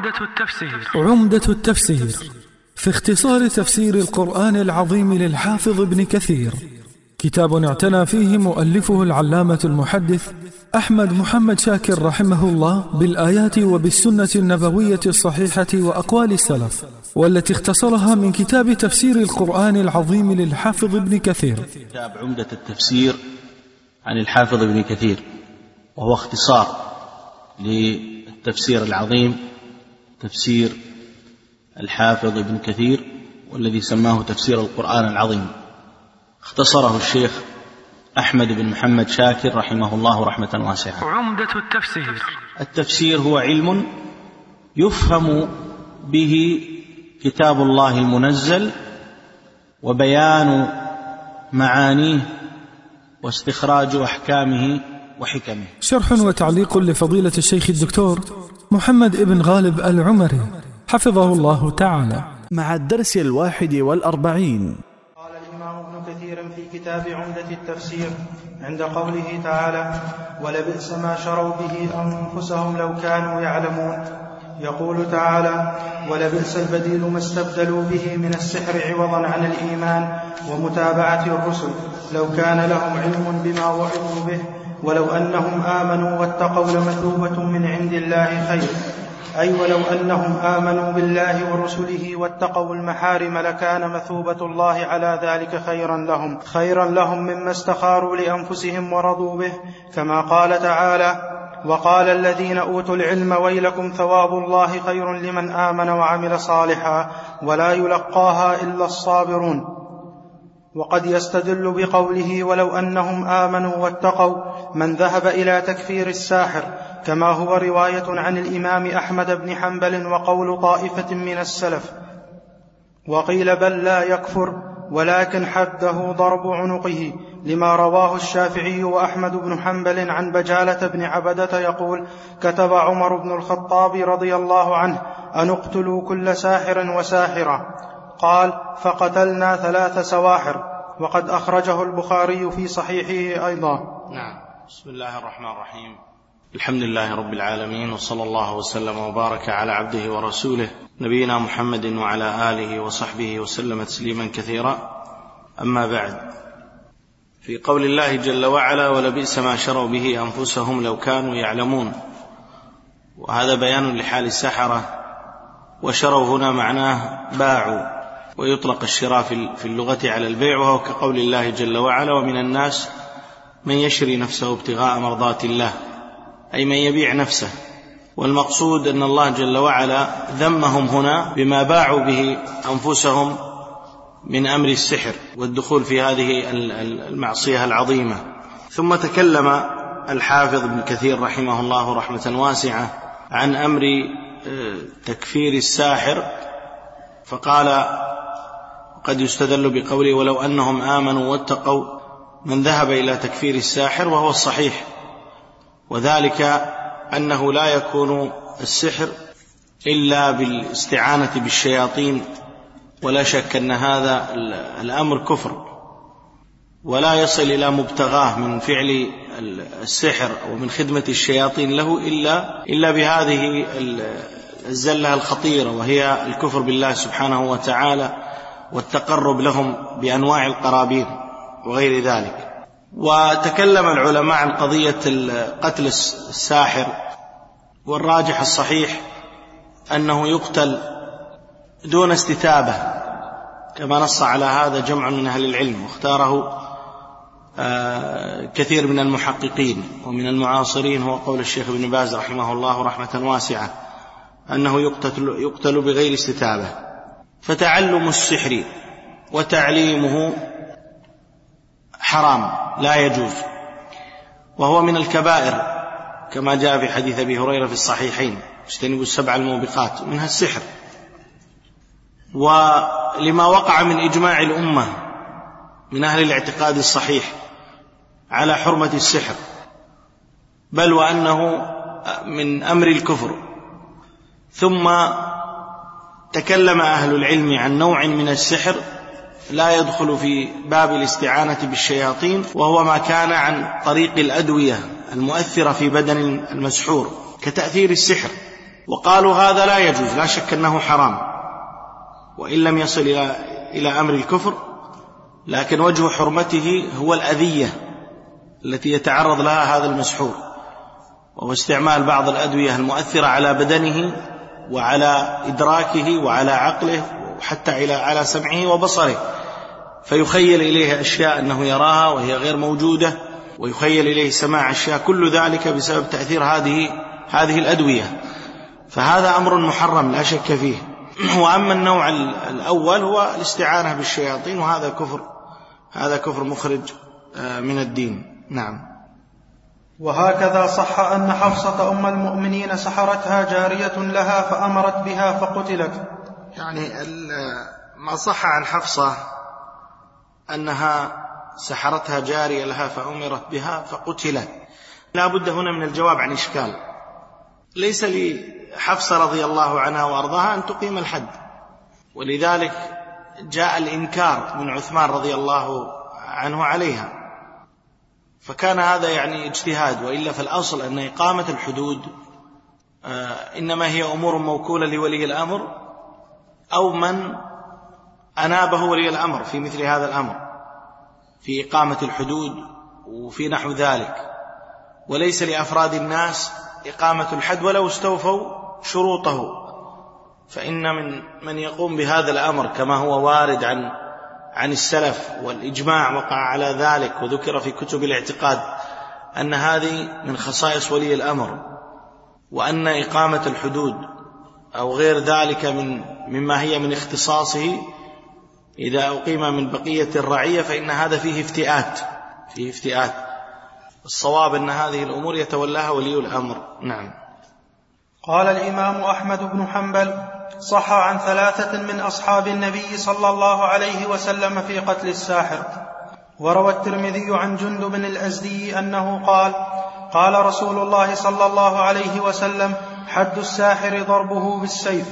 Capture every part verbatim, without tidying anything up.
عمدة التفسير عمدة التفسير في اختصار تفسير القرآن العظيم للحافظ ابن كثير، كتاب اعتنى فيه مؤلفه العلامة المحدث أحمد محمد شاكر رحمه الله بالآيات وبالسنة النبوية الصحيحة وأقوال السلف، والتي اختصرها من كتاب تفسير القرآن العظيم للحافظ ابن كثير. كتاب عمدة التفسير عن الحافظ ابن كثير، وهو اختصار للتفسير العظيم تفسير الحافظ ابن كثير، والذي سماه تفسير القرآن العظيم. اختصره الشيخ أحمد بن محمد شاكر رحمه الله رحمة واسعة. عمدة التفسير التفسير هو علم يفهم به كتاب الله المنزل وبيان معانيه واستخراج أحكامه وحكمه. شرح وتعليق لفضيلة الشيخ الدكتور محمد ابن غالب العمري حفظه الله تعالى، مع الدرس الواحد والأربعين. قال الإمام ابن كثير في كتاب عمدة التفسير عند قوله تعالى: ولبئس ما شروا به أنفسهم لو كانوا يعلمون. يقول تعالى: ولبئس البديل ما استبدلوا به من السحر عوضا عن الإيمان ومتابعة الرسل، لو كان لهم علم بما وعظوا به ولو أنهم آمنوا واتقوا لمثوبة من عند الله خير، أي ولو أنهم آمنوا بالله ورسله واتقوا المحارم لكان مثوبة الله على ذلك خيرا لهم خيرا لهم مما استخاروا لأنفسهم ورضوا به، كما قال تعالى: وقال الذين أوتوا العلم ويلكم ثواب الله خير لمن آمن وعمل صالحا ولا يلقاها إلا الصابرون. وقد يستدل بقوله ولو أنهم آمنوا واتقوا من ذهب إلى تكفير الساحر، كما هو رواية عن الإمام أحمد بن حنبل وقول طائفة من السلف. وقيل بل لا يكفر ولكن حده ضرب عنقه، لما رواه الشافعي وأحمد بن حنبل عن بجالة بن عبدة يقول: كتب عمر بن الخطاب رضي الله عنه أن اقتلوا كل ساحر وساحرة، قال: فقتلنا ثلاث سواحر. وقد أخرجه البخاري في صحيحه أيضا. نعم. بسم الله الرحمن الرحيم، الحمد لله رب العالمين، وصلى الله وسلم وبارك على عبده ورسوله نبينا محمد وعلى آله وصحبه وسلم تسليما كثيرا. أما بعد، في قول الله جل وعلا: ولبئس ما شروا به أنفسهم لو كانوا يعلمون، وهذا بيان لحال السحرة. وشروا هنا معناه باعوا، ويطلق الشراء في اللغة على البيع، وهو كقول الله جل وعلا: ومن الناس من يشري نفسه ابتغاء مرضات الله، أي من يبيع نفسه. والمقصود أن الله جل وعلا ذمهم هنا بما باعوا به أنفسهم من أمر السحر والدخول في هذه المعصية العظيمة. ثم تكلم الحافظ ابن كثير رحمه الله رحمة واسعة عن أمر تكفير الساحر، فقال: قد يستدل بقوله ولو أنهم آمنوا واتقوا من ذهب إلى تكفير الساحر، وهو الصحيح، وذلك أنه لا يكون السحر إلا بالاستعانة بالشياطين، ولا شك أن هذا الأمر كفر، ولا يصل إلى مبتغاه من فعل السحر أو من خدمة الشياطين له إلا, إلا بهذه الزلة الخطيرة، وهي الكفر بالله سبحانه وتعالى والتقرب لهم بأنواع القرابين وغير ذلك. وتكلم العلماء عن قضية قتل الساحر، والراجح الصحيح أنه يقتل دون استتابة، كما نص على هذا جمع من أهل العلم، واختاره كثير من المحققين ومن المعاصرين، هو قول الشيخ ابن باز رحمه الله رحمة واسعة، أنه يقتل, يقتل بغير استتابة. فتعلم السحر وتعليمه حرام لا يجوز، وهو من الكبائر، كما جاء في حديث أبي هريرة في الصحيحين: اجتنبوا السبع الموبقات، منها السحر. ولما وقع من إجماع الأمة من أهل الاعتقاد الصحيح على حرمة السحر، بل وأنه من أمر الكفر. ثم تكلم أهل العلم عن نوع من السحر لا يدخل في باب الاستعانة بالشياطين، وهو ما كان عن طريق الأدوية المؤثرة في بدن المسحور، كتأثير السحر وقالوا هذا لا يجوز، لا شك أنه حرام وإن لم يصل إلى إلى أمر الكفر، لكن وجه حرمته هو الأذية التي يتعرض لها هذا المسحور، وهو استعمال بعض الأدوية المؤثرة على بدنه وعلى إدراكه وعلى عقله وحتى على سمعه وبصره، فيخيل إليه أشياء أنه يراها وهي غير موجودة، ويخيل إليه سماع أشياء، كل ذلك بسبب تأثير هذه هذه الأدوية، فهذا أمر محرم لا شك فيه. وأما النوع الأول هو الاستعانة بالشياطين، وهذا كفر، هذا كفر مخرج من الدين. نعم. وهكذا صح أن حفصة أم المؤمنين سحرتها جارية لها فأمرت بها فقتلت. يعني ما صح عن حفصة أنها سحرتها جارية لها فأمرت بها فقتلت، لا بد هنا من الجواب عن إشكال. ليس لحفصة رضي الله عنها وأرضاها أن تقيم الحد، ولذلك جاء الإنكار من عثمان رضي الله عنه عليها، فكان هذا يعني اجتهاد، وإلا فالأصل أن إقامة الحدود إنما هي أمور موكولة لولي الأمر أو من أنابه ولي الأمر في مثل هذا الأمر، في إقامة الحدود وفي نحو ذلك، وليس لأفراد الناس إقامة الحد ولو استوفوا شروطه. فإن من من يقوم بهذا الأمر كما هو وارد عن عن السلف، والإجماع وقع على ذلك وذكر في كتب الاعتقاد أن هذه من خصائص ولي الأمر، وأن إقامة الحدود أو غير ذلك من مما هي من اختصاصه إذا أقيم من بقية الرعية فإن هذا فيه افتئات فيه افتئات الصواب أن هذه الأمور يتولاها ولي الأمر. نعم. قال الإمام أحمد بن حنبل: صح عن ثلاثة من أصحاب النبي صلى الله عليه وسلم في قتل الساحر. وروى الترمذي عن جندب الأزدي أنه قال: قال رسول الله صلى الله عليه وسلم: حد الساحر ضربه بالسيف.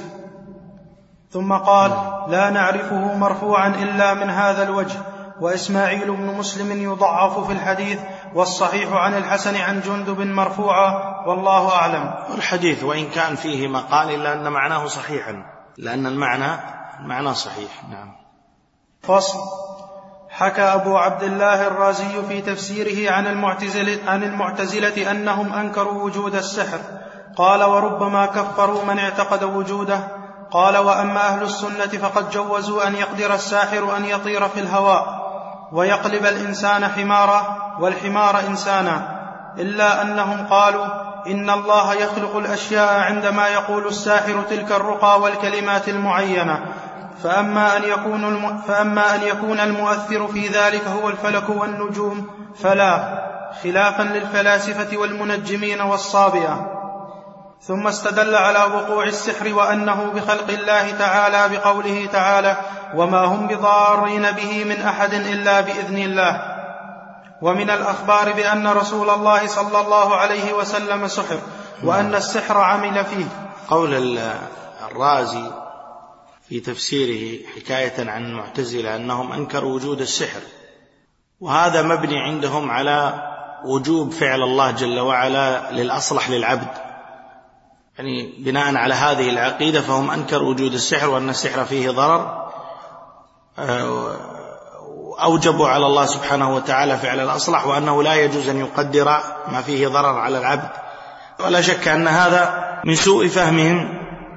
ثم قال: لا نعرفه مرفوعا إلا من هذا الوجه. وإسماعيل بن مسلم يضعف في الحديث، والصحيح عن الحسن عن جندب مرفوعا، والله أعلم. الحديث وإن كان فيه مقال إلا أن معناه صحيحا، لأن المعنى المعنى صحيح. نعم. فصل. حكى أبو عبد الله الرازي في تفسيره عن المعتزلة, عن المعتزلة أنهم أنكروا وجود السحر. قال: وربما كفروا من اعتقد وجوده. قال: وأما أهل السنة فقد جوزوا أن يقدر الساحر أن يطير في الهواء ويقلب الإنسان حمارا والحمار إنسانا، إلا أنهم قالوا إن الله يخلق الأشياء عندما يقول الساحر تلك الرقى والكلمات المعينة، فأما أن يكون, الم... فأما أن يكون المؤثر في ذلك هو الفلك والنجوم فلا، خلافا للفلاسفة والمنجمين والصابئة. ثم استدل على وقوع السحر وأنه بخلق الله تعالى بقوله تعالى: وما هم بضارين به من أحد إلا بإذن الله. ومن الأخبار بأن رسول الله صلى الله عليه وسلم سحر، وأن السحر عمل فيه. قول الرازي في تفسيره حكاية عن المعتزلة أنهم أنكروا وجود السحر، وهذا مبني عندهم على وجوب فعل الله جل وعلا للأصلح للعبد، يعني بناء على هذه العقيدة فهم أنكروا وجود السحر وأن السحر فيه ضرر، أوجبوا على الله سبحانه وتعالى فعل الأصلح، وأنه لا يجوز أن يقدر ما فيه ضرر على العبد. ولا شك أن هذا من سوء فهمهم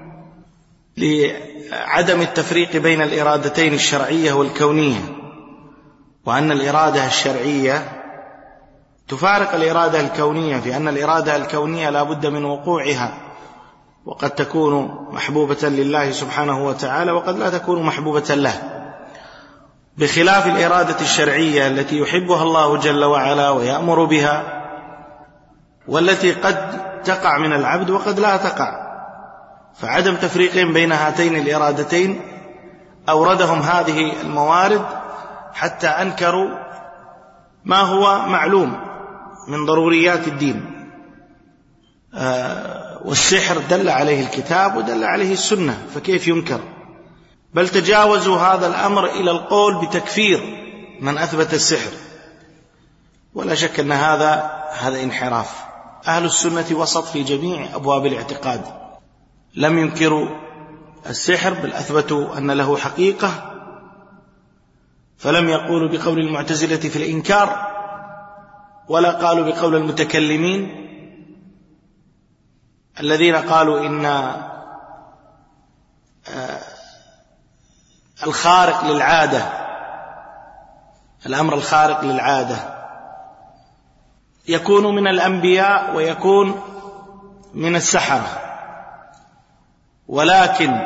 لعدم التفريق بين الإرادتين الشرعية والكونية، وأن الإرادة الشرعية تفارق الإرادة الكونية، في أن الإرادة الكونية لا بد من وقوعها، وقد تكون محبوبة لله سبحانه وتعالى وقد لا تكون محبوبة له، بخلاف الإرادة الشرعية التي يحبها الله جل وعلا ويأمر بها، والتي قد تقع من العبد وقد لا تقع. فعدم تفريق بين هاتين الإرادتين أوردهم هذه الموارد حتى أنكروا ما هو معلوم من ضروريات الدين. آه والسحر دل عليه الكتاب ودل عليه السنة، فكيف ينكر؟ بل تجاوزوا هذا الأمر إلى القول بتكفير من أثبت السحر. ولا شك أن هذا هذا انحراف. أهل السنة وسط في جميع أبواب الاعتقاد، لم ينكروا السحر بل أثبتوا أن له حقيقة، فلم يقولوا بقول المعتزلة في الإنكار ولا قالوا بقول المتكلمين الذين قالوا إن الخارق للعادة، الأمر الخارق للعادة يكون من الأنبياء ويكون من السحرة، ولكن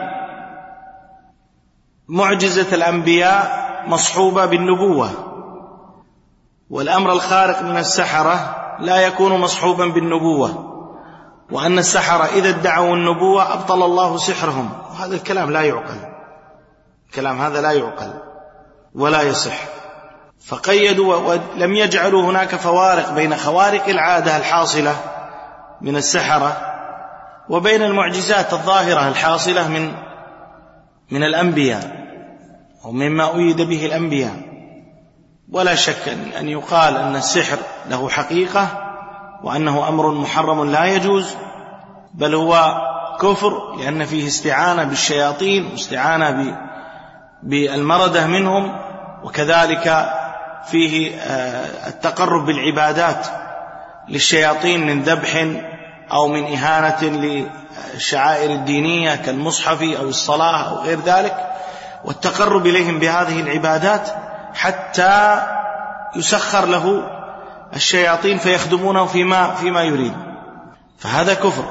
معجزة الأنبياء مصحوبة بالنبوة، والأمر الخارق من السحرة لا يكون مصحوبا بالنبوة، وأن السحرة إذا ادعوا النبوة أبطل الله سحرهم. وهذا الكلام لا يعقل، الكلام هذا لا يعقل ولا يصح. فقيدوا ولم يجعلوا هناك فوارق بين خوارق العادة الحاصلة من السحرة وبين المعجزات الظاهرة الحاصلة من من الأنبياء ومما أيد به الأنبياء. ولا شك أن يقال أن السحر له حقيقة وأنه أمر محرم لا يجوز، بل هو كفر، لأن فيه استعانة بالشياطين واستعانة بالمردة منهم، وكذلك فيه التقرب بالعبادات للشياطين من ذبح أو من إهانة للشعائر الدينية كالمصحف أو الصلاة أو غير ذلك، والتقرب إليهم بهذه العبادات حتى يسخر له الشياطين فيخدمونه فيما, فيما يريد، فهذا كفر.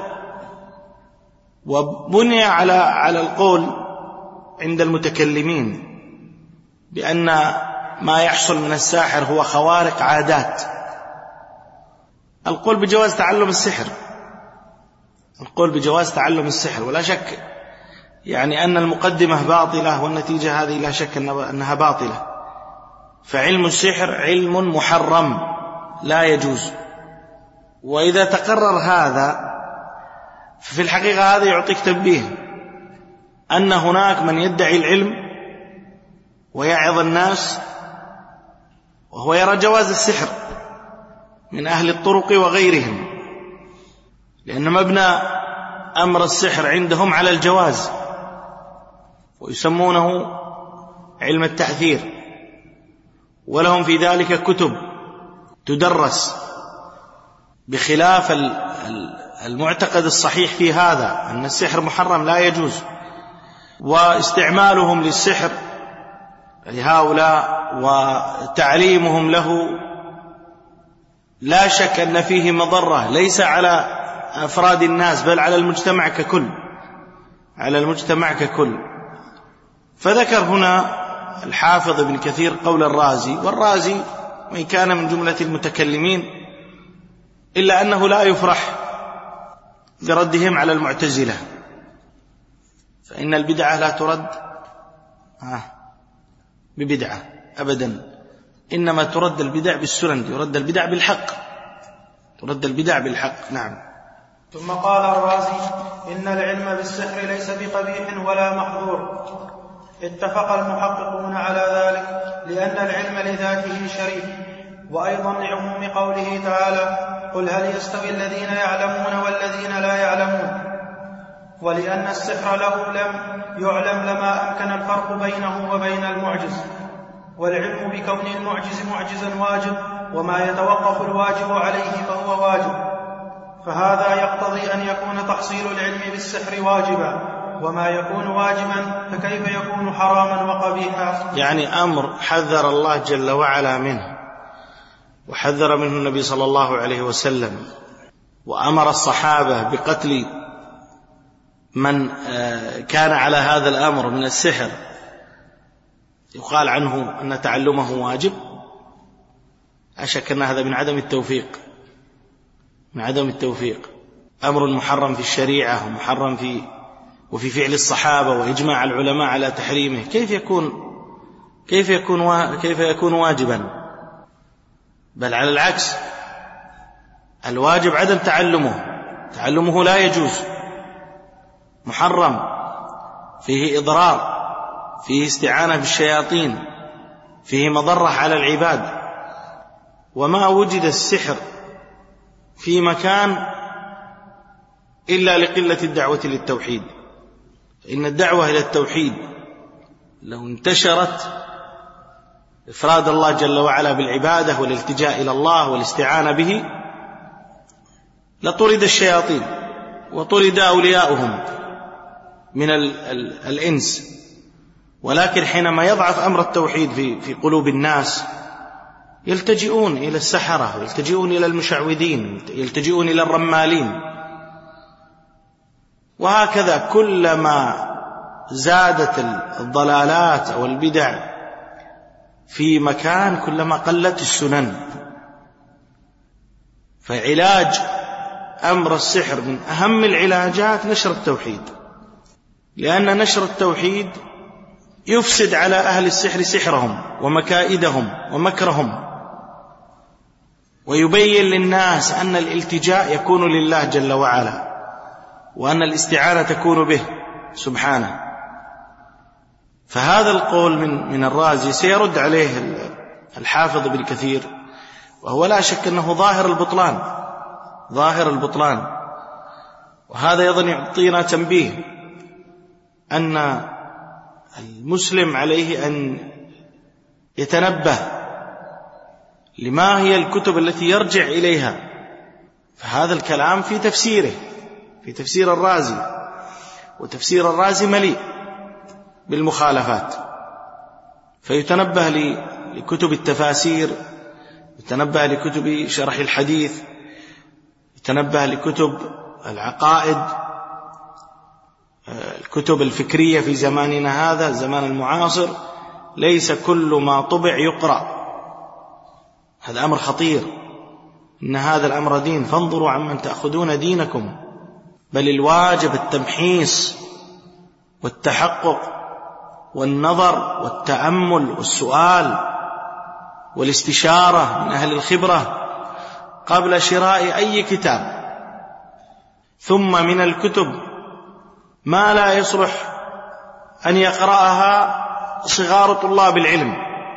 وبني على على القول عند المتكلمين بأن ما يحصل من الساحر هو خوارق عادات، القول بجواز تعلم السحر، القول بجواز تعلم السحر، ولا شك يعني أن المقدمة باطلة والنتيجة هذه لا شك أنها باطلة. فعلم السحر علم محرم لا يجوز، وإذا تقرر هذا ففي الحقيقة هذا يعطيك تنبيه أن هناك من يدعي العلم ويعظ الناس وهو يرى جواز السحر من أهل الطرق وغيرهم، لأن مبنى أمر السحر عندهم على الجواز، ويسمونه علم التأثير، ولهم في ذلك كتب تدرس، بخلاف المعتقد الصحيح في هذا أن السحر محرم لا يجوز. واستعمالهم للسحر لهؤلاء وتعليمهم له لا شك أن فيه مضرة ليس على أفراد الناس بل على المجتمع ككل، على المجتمع ككل. فذكر هنا الحافظ ابن كثير قول الرازي، والرازي وإن كان من جملة المتكلمين إلا أنه لا يفرح بردهم على المعتزلة، فإن البدعة لا ترد ببدعة أبدا، إنما ترد البدع بالسنن، يرد البدع بالحق، ترد البدع بالحق. نعم. ثم قال الرازي: إن العلم بالسحر ليس بقبيح ولا محظور. اتفق المحققون على ذلك لأن العلم لذاته شريف، وأيضا لعموم قوله تعالى: قل هل يستوي الذين يعلمون والذين لا يعلمون، ولأن السحر له لم يعلم لما أمكن الفرق بينه وبين المعجز، والعلم بكون المعجز معجزا واجب، وما يتوقف الواجب عليه فهو واجب، فهذا يقتضي أن يكون تحصيل العلم بالسحر واجبا، وما يكون واجبا فكيف يكون حراما وقبيحا؟ يعني أمر حذر الله جل وعلا منه، وحذر منه النبي صلى الله عليه وسلم، وأمر الصحابة بقتل من كان على هذا الأمر من السحر، يقال عنه أن تعلمه واجب. أشك أن هذا من عدم التوفيق، من عدم التوفيق. أمر محرم في الشريعة ومحرم في وفي فعل الصحابة وإجماع العلماء على تحريمه، كيف يكون كيف يكون وا... كيف يكون واجبا؟ بل على العكس، الواجب عدم تعلمه، تعلمه لا يجوز، محرم، فيه إضرار، فيه استعانة بالشياطين، فيه مضرة على العباد. وما وجد السحر في مكان إلا لقلة الدعوة للتوحيد. إن الدعوة إلى التوحيد لو انتشرت إفراد الله جل وعلا بالعبادة والالتجاء إلى الله والاستعانة به لطرد الشياطين وطرد أولياؤهم من ال ال الإنس. ولكن حينما يضعف أمر التوحيد في, في قلوب الناس يلتجئون إلى السحرة ويلتجئون إلى المشعوذين يلتجئون إلى الرمالين. وهكذا كلما زادت الضلالات أو البدع في مكان كلما قلت السنن. فعلاج أمر السحر من أهم العلاجات نشر التوحيد، لأن نشر التوحيد يفسد على أهل السحر سحرهم ومكائدهم ومكرهم، ويبين للناس أن الالتجاء يكون لله جل وعلا، وأن الاستعانة تكون به سبحانه. فهذا القول من من الرازي سيرد عليه الحافظ ابن كثير، وهو لا شك أنه ظاهر البطلان ظاهر البطلان وهذا أيضا يعطينا تنبيه أن المسلم عليه أن يتنبه لما هي الكتب التي يرجع إليها. فهذا الكلام في تفسيره في تفسير الرازي، وتفسير الرازي مليء بالمخالفات، فيتنبه لكتب التفاسير، يتنبه لكتب شرح الحديث، يتنبه لكتب العقائد، الكتب الفكرية في زماننا هذا الزمان المعاصر. ليس كل ما طبع يقرأ، هذا أمر خطير. إن هذا الأمر دين، فانظروا عمن تأخذون دينكم. بل الواجب التمحيص والتحقق والنظر والتأمل والسؤال والاستشارة من أهل الخبرة قبل شراء أي كتاب. ثم من الكتب ما لا يصلح أن يقرأها صغار طلاب العلم،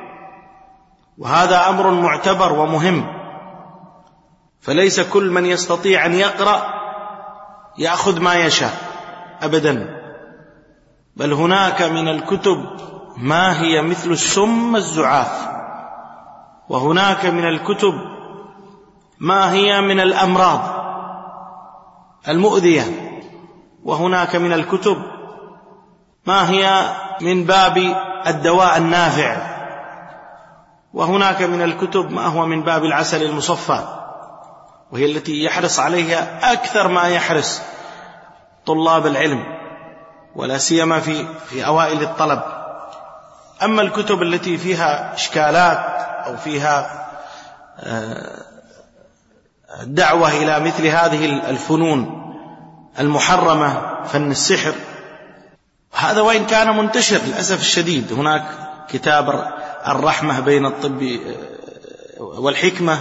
وهذا أمر معتبر ومهم. فليس كل من يستطيع أن يقرأ يأخذ ما يشاء أبدا، بل هناك من الكتب ما هي مثل السم الزعاف، وهناك من الكتب ما هي من الأمراض المؤذية، وهناك من الكتب ما هي من باب الدواء النافع، وهناك من الكتب ما هو من باب العسل المصفى، وهي التي يحرص عليها أكثر ما يحرص طلاب العلم، ولا سيما في في أوائل الطلب. أما الكتب التي فيها إشكالات أو فيها دعوة إلى مثل هذه الفنون المحرمة، فن السحر، هذا وإن كان منتشر للأسف الشديد. هناك كتاب الرحمة بين الطب والحكمة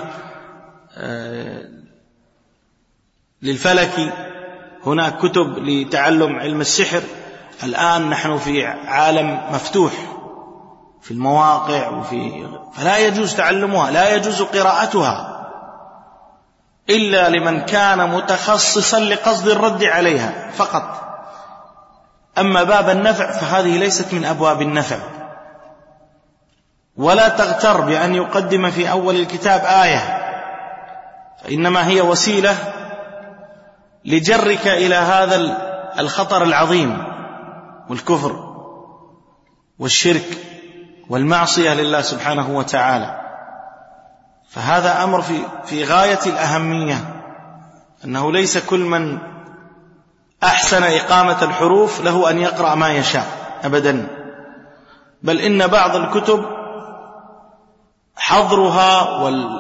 للفلكي، هناك كتب لتعلم علم السحر. الآن نحن في عالم مفتوح في المواقع وفي، فلا يجوز تعلمها، لا يجوز قراءتها إلا لمن كان متخصصا لقصد الرد عليها فقط. أما باب النفع فهذه ليست من أبواب النفع. ولا تغتر بأن يقدم في أول الكتاب آية، فإنما هي وسيلة لجرك إلى هذا الخطر العظيم والكفر والشرك والمعصية لله سبحانه وتعالى. فهذا أمر في في غاية الأهمية، أنه ليس كل من أحسن إقامة الحروف له أن يقرأ ما يشاء أبدا، بل إن بعض الكتب حظرها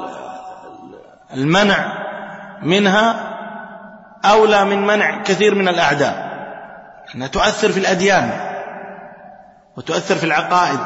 والمنع منها أولى من منع كثير من الأعداء، أنها تؤثر في الأديان وتؤثر في العقائد،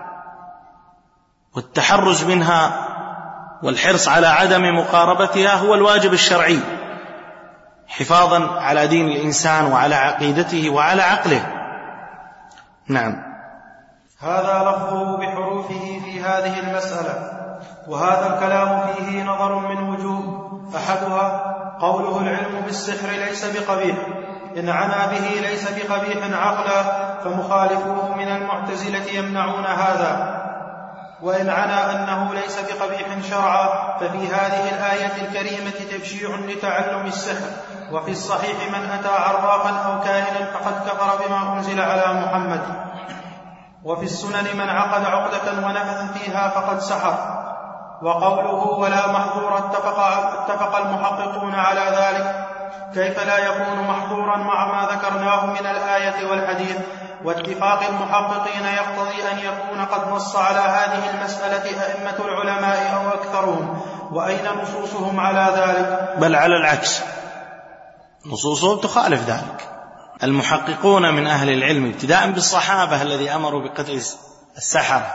والتحرز منها والحرص على عدم مقاربتها هو الواجب الشرعي، حفاظا على دين الإنسان وعلى عقيدته وعلى عقله. نعم. هذا لفظه بحروفه في هذه المسألة، وهذا الكلام فيه نظر من وجوه. أحدها قوله العلم بالسحر ليس بقبيح، إن عنا به ليس بقبيح عقلا، فمخالفوه من المعتزلة يمنعون هذا. وإن عنا أنه ليس بقبيح شرعا، ففي هذه الآية الكريمة تبشيع لتعلم السحر. وفي الصحيح من أتى عرافا أو كاهنا فقد كفر بما أنزل على محمد. وفي السنن من عقد عقدة ونفث فيها فقد سحر. وقوله ولا محظور اتفق, اتفق المحققون على ذلك، كيف لا يكون محظورا مع ما ذكرناه من الآية والحديث؟ واتفاق المحققين يقتضي أن يكون قد نص على هذه المسألة أئمة العلماء أو أكثرهم، وأين نصوصهم على ذلك؟ بل على العكس، نصوصهم تخالف ذلك. المحققون من أهل العلم ابتداء بالصحابة الذي أمروا بقتل السحرة،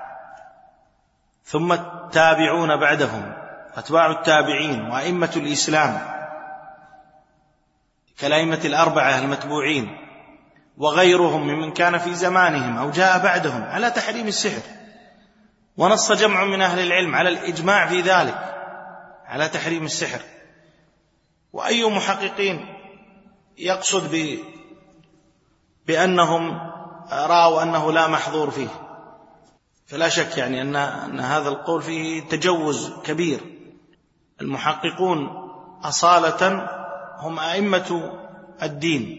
ثم التابعون بعدهم، أتباع التابعين، وأئمة الإسلام كالأئمة الأربعة المتبوعين، وغيرهم ممن كان في زمانهم أو جاء بعدهم على تحريم السحر. ونص جمع من أهل العلم على الإجماع في ذلك، على تحريم السحر. وأي محققين يقصد ب... بأنهم رأوا أنه لا محظور فيه؟ فلا شك يعني أن... أن هذا القول فيه تجوز كبير. المحققون أصالة هم أئمة الدين،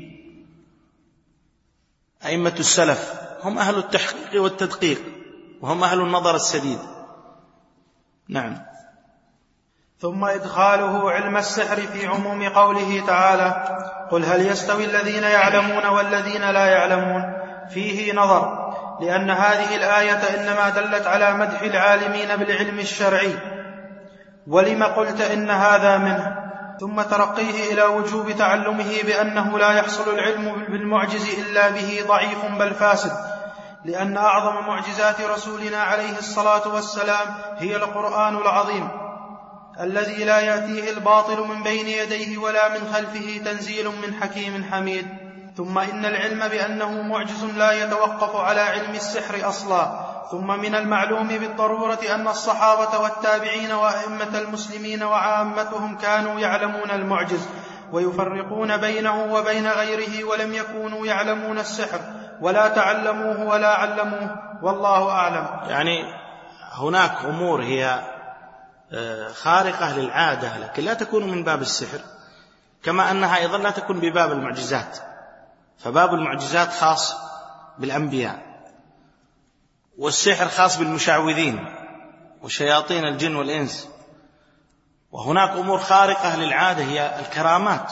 أئمة السلف، هم أهل التحقيق والتدقيق، وهم أهل النظر السديد. نعم. ثم إدخاله علم السحر في عموم قوله تعالى قل هل يستوي الذين يعلمون والذين لا يعلمون، فيه نظر، لأن هذه الآية إنما دلت على مدح العالمين بالعلم الشرعي، ولم قلت إن هذا منه، ثم ترقيه إلى وجوب تعلمه بأنه لا يحصل العلم بالمعجز إلا به ضعيف بل فاسد، لأن أعظم معجزات رسولنا عليه الصلاة والسلام هي القرآن العظيم الذي لا يأتيه الباطل من بين يديه ولا من خلفه، تنزيل من حكيم حميد. ثم إن العلم بأنه معجز لا يتوقف على علم السحر أصلا. ثم من المعلوم بالضرورة أن الصحابة والتابعين وأئمة المسلمين وعامتهم كانوا يعلمون المعجز ويفرقون بينه وبين غيره، ولم يكونوا يعلمون السحر ولا تعلموه ولا علموه، والله أعلم. يعني هناك أمور هي خارقة للعادة لكن لا تكون من باب السحر، كما أنها أيضا لا تكون بباب المعجزات. فباب المعجزات خاص بالأنبياء، والسحر خاص بالمشعوذين وشياطين الجن والإنس. وهناك أمور خارقة للعادة هي الكرامات،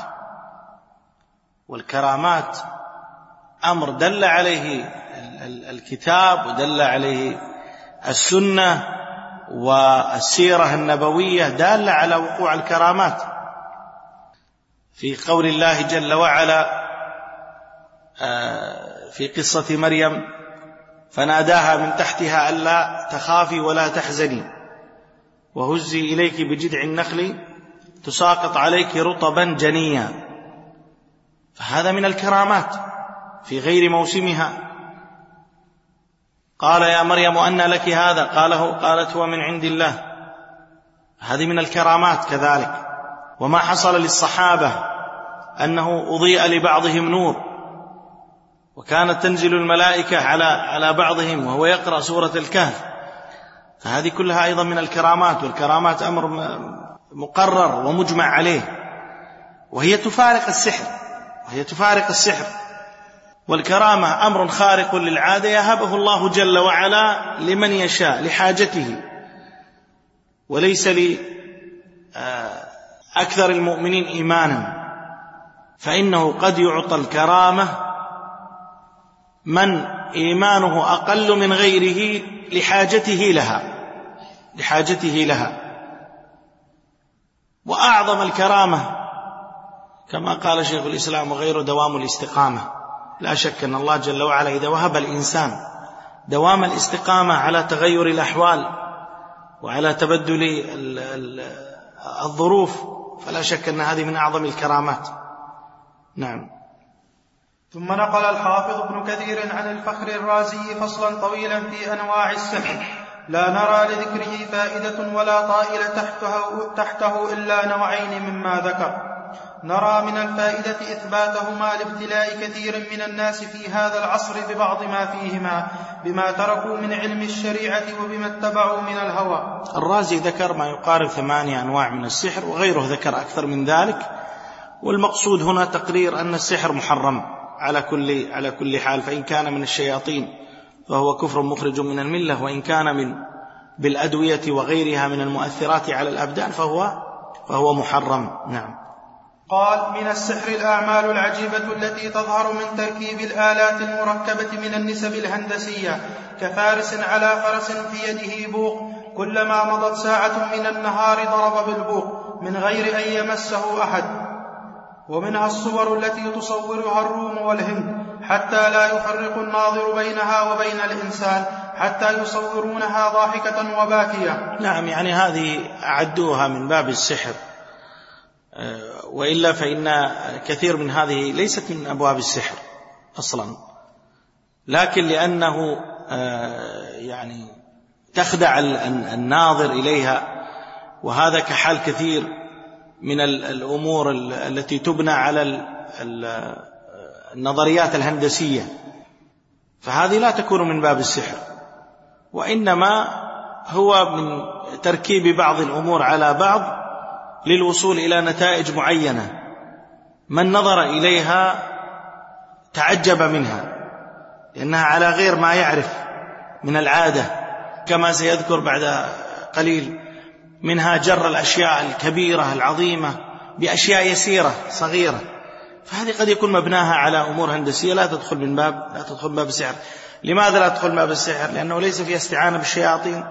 والكرامات أمر دل عليه الكتاب ودل عليه السنة والسيرة النبوية، دالة على وقوع الكرامات. في قول الله جل وعلا في قصة مريم فناداها من تحتها ألا تخافي ولا تحزني وهزي إليك بجذع النخل تساقط عليك رطبا جنيا. فهذا من الكرامات في غير موسمها. قال يا مريم أنى لك هذا؟ قاله قالت هو من عند الله. هذه من الكرامات كذلك. وما حصل للصحابة أنه أضيء لبعضهم نور وكانت تنزل الملائكة على على بعضهم وهو يقرأ سورة الكهف، فهذه كلها أيضا من الكرامات. والكرامات أمر مقرر ومجمع عليه، وهي تفارق السحر وهي تفارق السحر. والكرامة أمر خارق للعادة يهبه الله جل وعلا لمن يشاء لحاجته، وليس لأكثر المؤمنين إيمانا، فإنه قد يعطى الكرامة من إيمانه أقل من غيره لحاجته لها لحاجته لها. وأعظم الكرامة كما قال شيخ الإسلام وغيره دوام الاستقامة. لا شك أن الله جل وعلا إذا وهب الإنسان دوام الاستقامة على تغير الأحوال وعلى تبدل الظروف فلا شك أن هذه من أعظم الكرامات. نعم. ثم نقل الحافظ ابن كثير عن الفخر الرازي فصلا طويلا في أنواع السحر لا نرى لذكره فائدة ولا طائل تحته, تحته إلا نوعين مما ذكر. نرى من الفائدة إثباتهما لابتلاء كثير من الناس في هذا العصر ببعض ما فيهما بما تركوا من علم الشريعة وبما اتبعوا من الهوى. الرازي ذكر ما يقارب ثمانية أنواع من السحر، وغيره ذكر أكثر من ذلك، والمقصود هنا تقرير أن السحر محرم على كل على كل حال، فإن كان من الشياطين فهو كفر مخرج من الملة، وإن كان من بالأدوية وغيرها من المؤثرات على الأبدان فهو فهو محرم. نعم. قال: من السحر الأعمال العجيبة التي تظهر من تركيب الآلات المركبة من النسب الهندسية، كفارس على فرس في يده بوق، كلما مضت ساعة من النهار ضرب بالبوق من غير أن يمسه أحد. ومنها الصور التي تصورها الروم والهند حتى لا يفرق الناظر بينها وبين الإنسان، حتى يصورونها ضاحكة وباكية. نعم، يعني هذه أعدوها من باب السحر، وإلا فإن كثير من هذه ليست من أبواب السحر أصلا، لكن لأنه يعني تخدع الناظر إليها، وهذا كحال كثير من الأمور التي تبنى على النظريات الهندسية، فهذه لا تكون من باب السحر، وإنما هو من تركيب بعض الأمور على بعض للوصول إلى نتائج معينة، من نظر إليها تعجب منها لأنها على غير ما يعرف من العادة، كما سيذكر بعد قليل. منها جر الأشياء الكبيرة العظيمة بأشياء يسيرة صغيرة، فهذه قد يكون مبناها على أمور هندسية لا تدخل من باب لا تدخل من باب السحر. لماذا لا تدخل من باب السحر؟ لأنه ليس فيها استعانة بالشياطين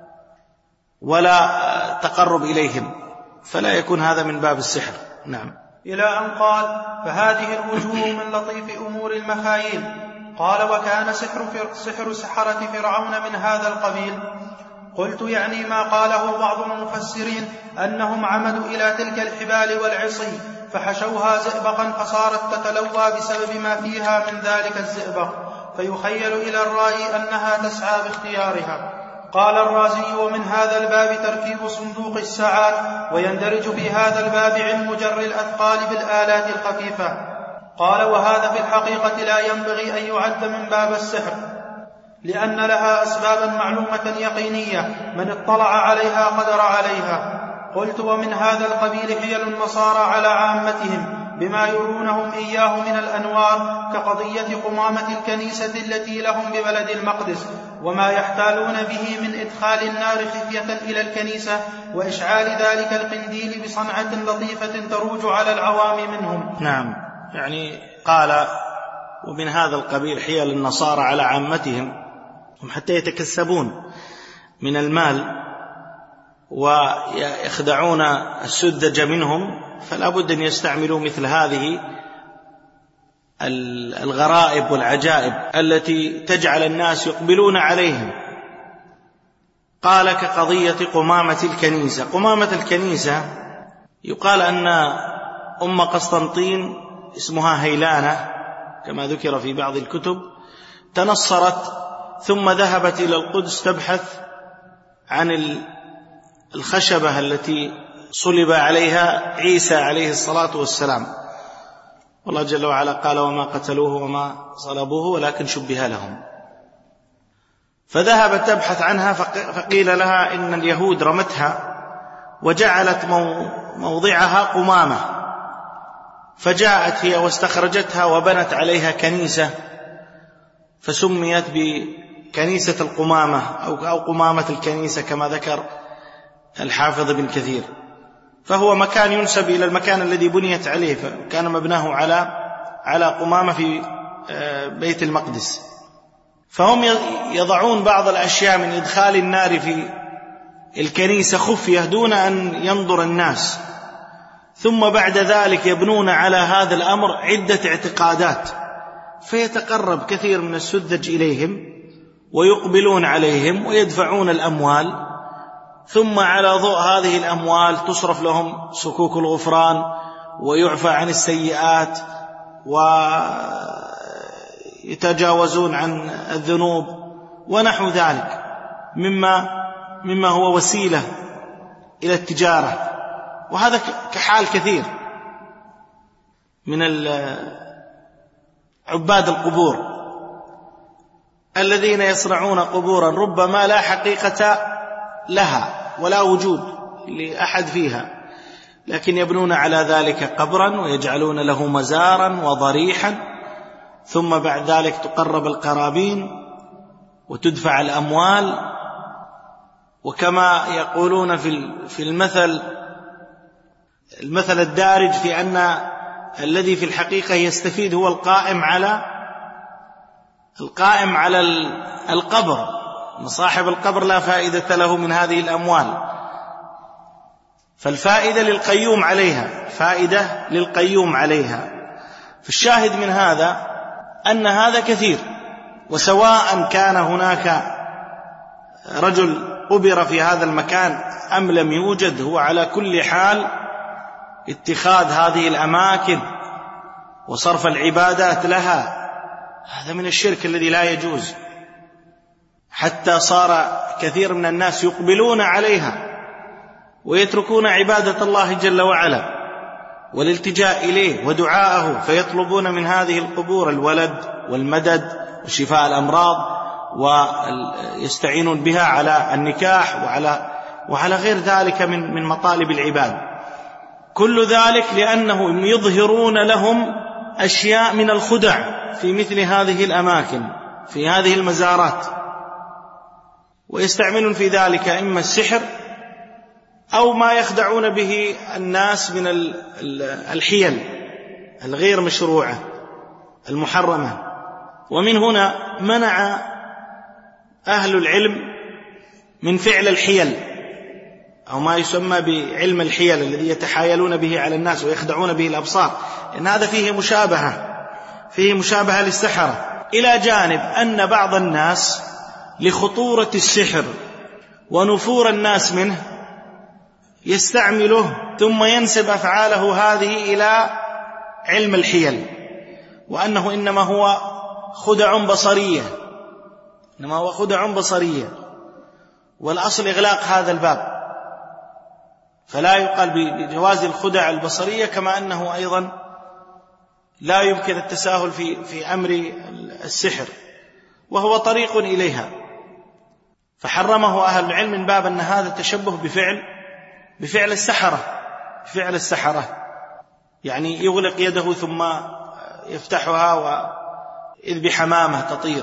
ولا تقرب إليهم، فلا يكون هذا من باب السحر. نعم. إلى أن قال: فهذه الوجوه من لطيف أمور المخايل. قال: وكان سحر, سحر سحرة فرعون من هذا القبيل. قلت: يعني ما قاله بعض المفسرين أنهم عمدوا إلى تلك الحبال والعصي فحشوها زئبقا فصارت تتلوى بسبب ما فيها من ذلك الزئبق، فيخيل إلى الرائي أنها تسعى باختيارها. قال الرازي: ومن هذا الباب تركيب صندوق الساعات، ويندرج في هذا الباب علم جر الأثقال بالآلات الخفيفة. قال: وهذا في الحقيقة لا ينبغي أن يعد من باب السحر، لأن لها أسبابا معلومة يقينية، من اطلع عليها قدر عليها. قلت: ومن هذا القبيل حيل النصارى على عامتهم بما يرونهم إياه من الأنوار، كقضية قمامة الكنيسة التي لهم ببلد المقدس، وما يحتالون به من إدخال النار خفية إلى الكنيسة وإشعال ذلك القنديل بصنعة لطيفة تروج على العوام منهم. نعم، يعني قال: ومن هذا القبيل حيل النصارى على عامتهم، هم حتى يتكسبون من المال ويخدعون السذج منهم، فلا بد أن يستعملوا مثل هذه الغرائب والعجائب التي تجعل الناس يقبلون عليهم. قال: كقضية قمامة الكنيسة. قمامة الكنيسة يقال أن أم قسطنطين اسمها هيلانة كما ذكر في بعض الكتب، تنصرت ثم ذهبت إلى القدس تبحث عن الخشبة التي صلب عليها عيسى عليه الصلاة والسلام، والله جل وعلا قال: وما قتلوه وما صلبوه ولكن شبه لهم. فذهبت تبحث عنها، فقيل لها إن اليهود رمتها وجعلت موضعها قمامة، فجاءت هي واستخرجتها وبنت عليها كنيسة، فسميت بكنيسة القمامة أو قمامة الكنيسة كما ذكر الحافظ ابن كثير. فهو مكان ينسب إلى المكان الذي بنيت عليه، فكان مبناه على على قمامة في بيت المقدس. فهم يضعون بعض الأشياء من إدخال النار في الكنيسة خفية دون أن ينظر الناس، ثم بعد ذلك يبنون على هذا الأمر عدة اعتقادات، فيتقرب كثير من السذج إليهم ويقبلون عليهم ويدفعون الأموال، ثم على ضوء هذه الأموال تصرف لهم صكوك الغفران ويعفى عن السيئات ويتجاوزون عن الذنوب ونحو ذلك مما مما هو وسيلة إلى التجارة. وهذا كحال كثير من عباد القبور الذين يصنعون قبورا ربما لا حقيقة لها ولا وجود لأحد فيها، لكن يبنون على ذلك قبرا ويجعلون له مزارا وضريحا، ثم بعد ذلك تقرب القرابين وتدفع الأموال. وكما يقولون في المثل المثل الدارج في أن الذي في الحقيقة يستفيد هو القائم على القائم على القبر، صاحب القبر لا فائدة له من هذه الأموال، فالفائدة للقيوم عليها، فائدة للقيوم عليها. فالشاهد من هذا أن هذا كثير، وسواء كان هناك رجل قبر في هذا المكان أم لم يوجد، هو على كل حال اتخاذ هذه الأماكن وصرف العبادات لها هذا من الشرك الذي لا يجوز، حتى صار كثير من الناس يقبلون عليها ويتركون عبادة الله جل وعلا والالتجاء إليه ودعاءه، فيطلبون من هذه القبور الولد والمدد وشفاء الأمراض، ويستعينون بها على النكاح وعلى وعلى غير ذلك من من مطالب العباد. كل ذلك لأنهم يظهرون لهم أشياء من الخدع في مثل هذه الأماكن، في هذه المزارات، ويستعملون في ذلك إما السحر أو ما يخدعون به الناس من الحيل الغير مشروعة المحرمة. ومن هنا منع أهل العلم من فعل الحيل أو ما يسمى بعلم الحيل الذي يتحايلون به على الناس ويخدعون به الأبصار، إن هذا فيه مشابهة فيه مشابهة للسحرة، إلى جانب أن بعض الناس لخطورة السحر ونفور الناس منه يستعمله ثم ينسب أفعاله هذه إلى علم الحيل، وأنه إنما هو خدع بصرية إنما هو خدع بصرية والأصل إغلاق هذا الباب، فلا يقال بجواز الخدع البصرية، كما أنه أيضا لا يمكن التساهل في في أمر السحر، وهو طريق إليها، فحرمه أهل العلم من باب أن هذا تشبه بفعل بفعل السحرة بفعل السحرة يعني يغلق يده ثم يفتحها وإذ بحمامة تطير،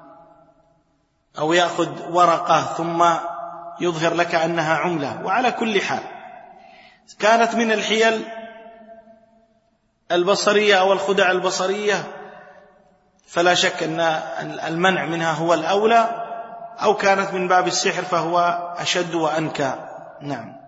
أو يأخذ ورقة ثم يظهر لك أنها عملة. وعلى كل حال كانت من الحيل البصرية أو الخدع البصرية فلا شك أن المنع منها هو الأولى، أو كانت من باب السحر فهو أشد وأنكى. نعم.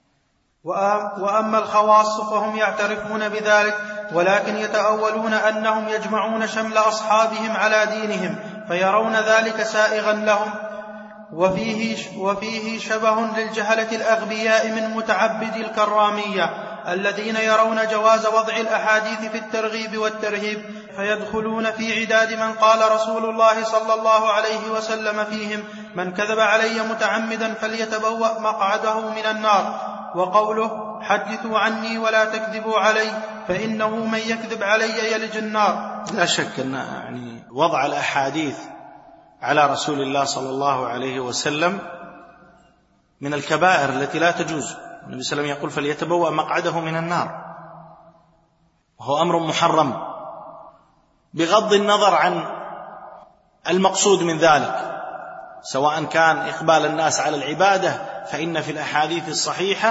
وأما الخواص فهم يعترفون بذلك، ولكن يتأولون أنهم يجمعون شمل أصحابهم على دينهم، فيرون ذلك سائغا لهم، وفيه, وفيه شبه للجهلة الأغبياء من متعبد الكرامية الذين يرون جواز وضع الأحاديث في الترغيب والترهيب، فيدخلون في عداد من قال رسول الله صلى الله عليه وسلم فيهم: من كذب علي متعمدا فليتبوأ مقعده من النار. وقوله: حدثوا عني ولا تكذبوا علي فإنه من يكذب علي يلج النار. لا شك أن يعني وضع الأحاديث على رسول الله صلى الله عليه وسلم من الكبائر التي لا تجوز. النبي صلى الله عليه وسلم يقول: فليتبوأ مقعده من النار، وهو أمر محرم بغض النظر عن المقصود من ذلك، سواء كان إقبال الناس على العبادة، فإن في الأحاديث الصحيحة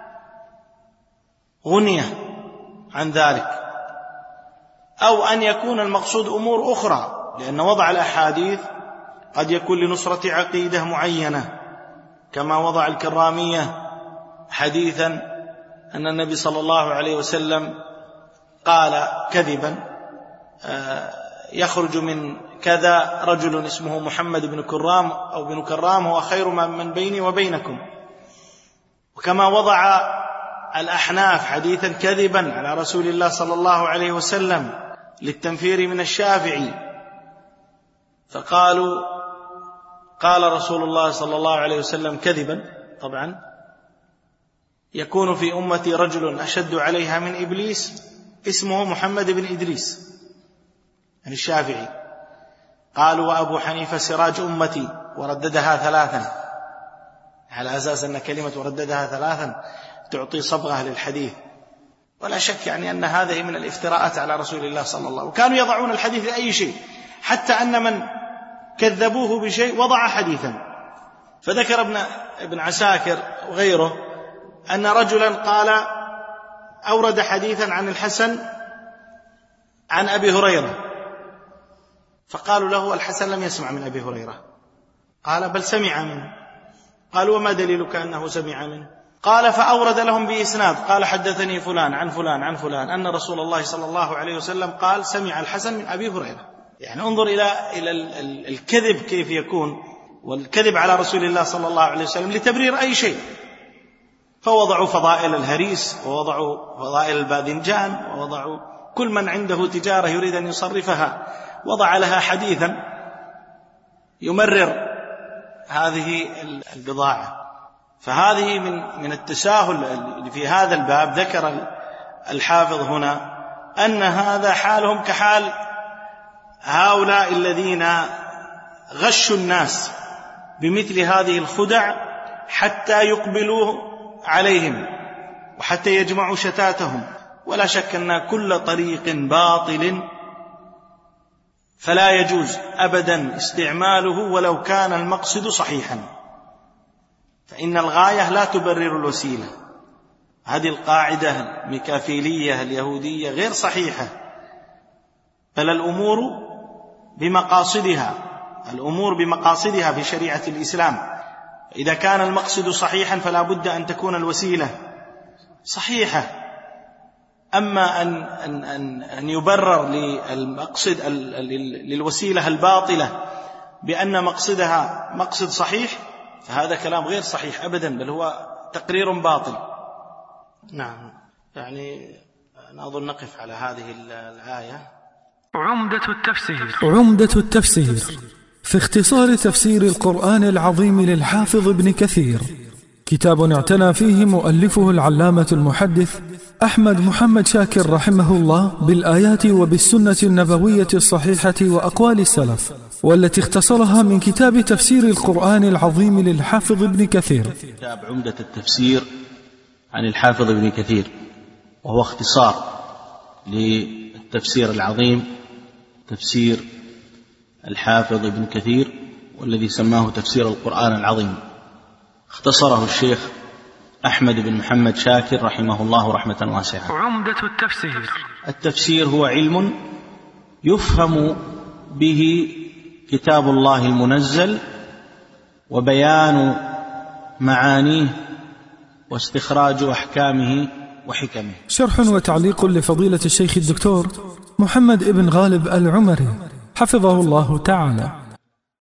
غنية عن ذلك، أو أن يكون المقصود أمور أخرى، لأن وضع الأحاديث قد يكون لنصرة عقيدة معينة، كما وضع الكرامية حديثا أن النبي صلى الله عليه وسلم قال كذبا: يخرج من كذا رجل اسمه محمد بن كرام أو بن كرام هو خير من بيني وبينكم. وكما وضع الأحناف حديثا كذبا على رسول الله صلى الله عليه وسلم للتنفير من الشافعي، فقالوا: قال رسول الله صلى الله عليه وسلم كذبا، طبعا يكون في أمتي رجل أشد عليها من إبليس اسمه محمد بن إدريس يعني الشافعي. قالوا وأبو حنيفة سراج أمتي ورددها ثلاثا، على أساس أن كلمة ورددها ثلاثا تعطي صبغة للحديث. ولا شك يعني أن هذه من الافتراءات على رسول الله صلى الله عليه وسلم، وكانوا يضعون الحديث لأي شيء، حتى أن من كذبوه بشيء وضع حديثا. فذكر ابن ابن عساكر وغيره أن رجلا قال أورد حديثا عن الحسن عن أبي هريرة، فقالوا له الحسن لم يسمع من أبي هريرة، قال بل سمع منه. قالوا وما دليلك أنه سمع منه؟ قال فأورد لهم بإسناد، قال حدثني فلان عن فلان عن فلان أن رسول الله صلى الله عليه وسلم قال سمع الحسن من أبي هريرة. يعني انظر إلى إلى الكذب كيف يكون، والكذب على رسول الله صلى الله عليه وسلم لتبرير أي شيء. فوضعوا فضائل الهريس، ووضعوا فضائل الباذنجان، ووضعوا كل من عنده تجارة يريد أن يصرفها وضع لها حديثا يمرر هذه البضاعة. فهذه من من التساهل في هذا الباب. ذكر الحافظ هنا أن هذا حالهم كحال هؤلاء الذين غشوا الناس بمثل هذه الخدع حتى يقبلوا عليهم وحتى يجمعوا شتاتهم. ولا شك أن كل طريق باطل فلا يجوز أبدا استعماله ولو كان المقصد صحيحا، فإن الغاية لا تبرر الوسيلة. هذه القاعدة الميكافيلية اليهودية غير صحيحة، بل الأمور بمقاصدها، الأمور بمقاصدها في شريعة الإسلام. إذا كان المقصد صحيحا فلا بد أن تكون الوسيلة صحيحة. أما أن, أن, أن, أن يبرر للمقصد للوسيلة الباطلة بأن مقصدها مقصد صحيح، فهذا كلام غير صحيح أبدا، بل هو تقرير باطل. نعم، يعني نظن نقف على هذه الآية. عمدة التفسير. عمدة التفسير في اختصار تفسير القرآن العظيم للحافظ ابن كثير، كتاب اعتنى فيه مؤلفه العلامة المحدث أحمد محمد شاكر رحمه الله بالآيات وبالسنة النبوية الصحيحة وأقوال السلف، والتي اختصرها من كتاب تفسير القرآن العظيم للحافظ ابن كثير. كتاب عمدة التفسير عن الحافظ ابن كثير، وهو اختصار للتفسير العظيم تفسير الحافظ ابن كثير، والذي سماه تفسير القرآن العظيم. اختصره الشيخ أحمد بن محمد شاكر رحمه الله رحمة واسعة. عمدة التفسير. التفسير هو علم يفهم به كتاب الله المنزل وبيان معانيه واستخراج أحكامه وحكمه. شرح وتعليق لفضيلة الشيخ الدكتور محمد ابن غالب العمري حفظه الله تعالى.